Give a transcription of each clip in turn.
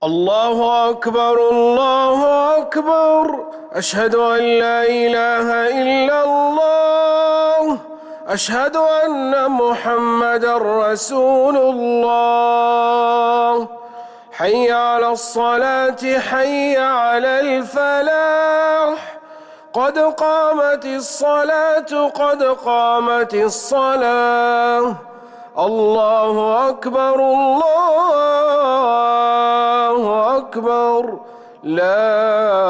الله أكبر الله أكبر. أشهد أن لا إله إلا الله. أشهد أن محمدًا رسول الله. حي على الصلاة حي على الفلاح. قد قامت الصلاة قد قامت الصلاة. الله أكبر الله أكبر. لا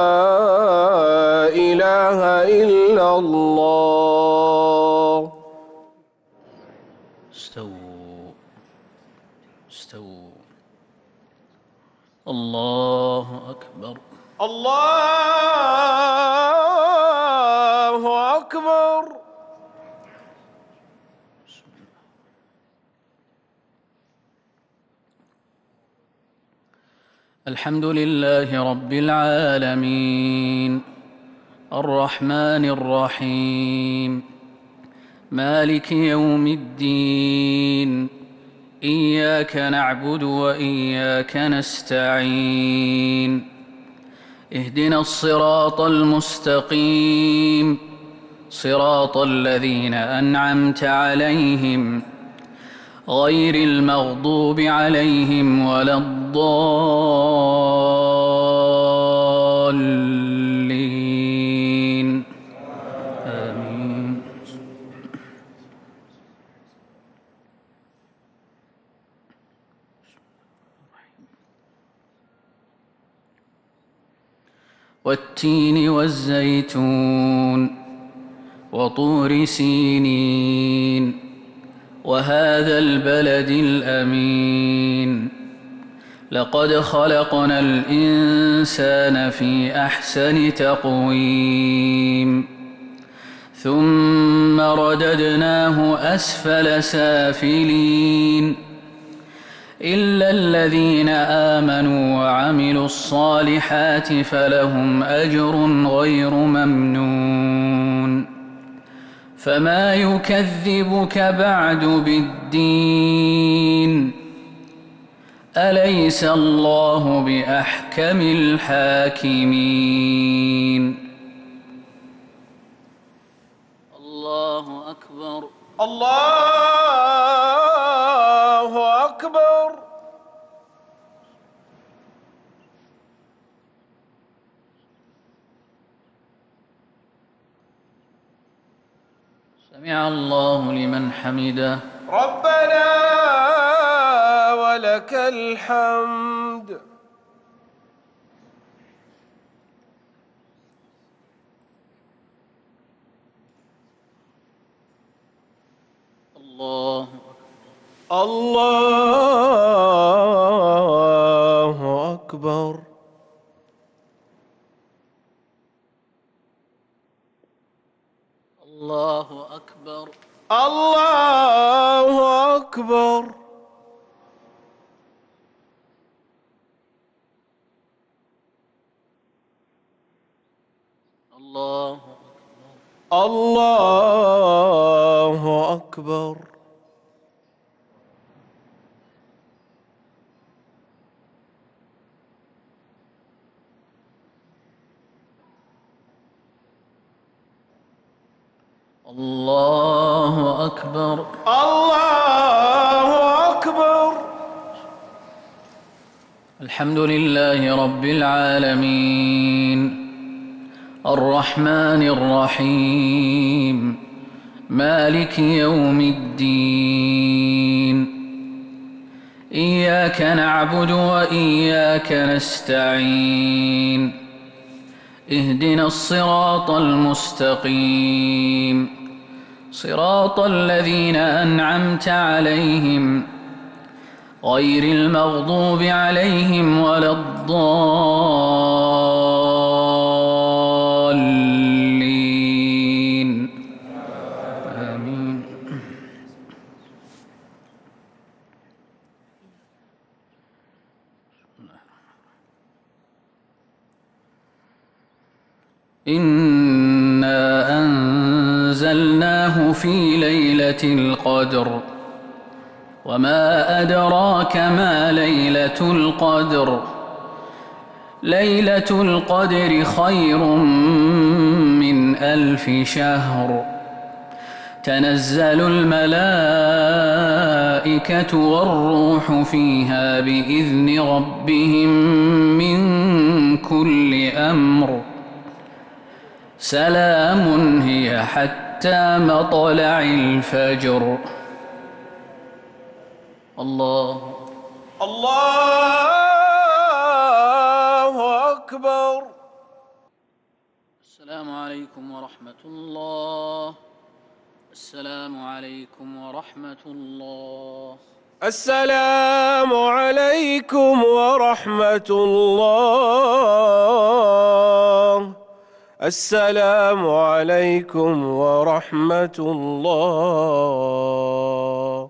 إله إلا الله. استووا استووا. الله أكبر الله أكبر. الحمد لله رب العالمين الرحمن الرحيم مالك يوم الدين. إياك نعبد وإياك نستعين. اهدنا الصراط المستقيم صراط الذين أنعمت عليهم غير المغضوب عليهم ولا الضالين. آمين. والتين والزيتون وطور سينين وهذا البلد الأمين. لقد خلقنا الإنسان في أحسن تقويم ثم رددناه أسفل سافلين إلا الذين آمنوا وعملوا الصالحات فلهم أجر غير ممنون. فما يكذبك بعد بالدين؟ أليس الله بأحكم الحاكمين؟ الله أكبر الله أكبر. سمع الله لمن حمده. ربنا ولك الحمد. الله الله أكبر. الله أكبر الله أكبر. الله الله أكبر. الله أكبر الله أكبر. الحمد لله رب العالمين الرحمن الرحيم مالك يوم الدين. إياك نعبد وإياك نستعين. اهدنا الصراط المستقيم صراط الذين أنعمت عليهم غير المغضوب عليهم ولا الضالين. آمين. إنا أنزلناه في ليلة القدر وما أدراك ما ليلة القدر ليلة القدر خير من 1000 شهر تنزل الملائكة والروح فيها بإذن ربهم من كل أمر سلام هي حتى مطلع الفجر. الله أكبر. السلام عليكم ورحمة الله. السلام عليكم ورحمة الله. السلام عليكم ورحمة الله. السلام عليكم ورحمة الله.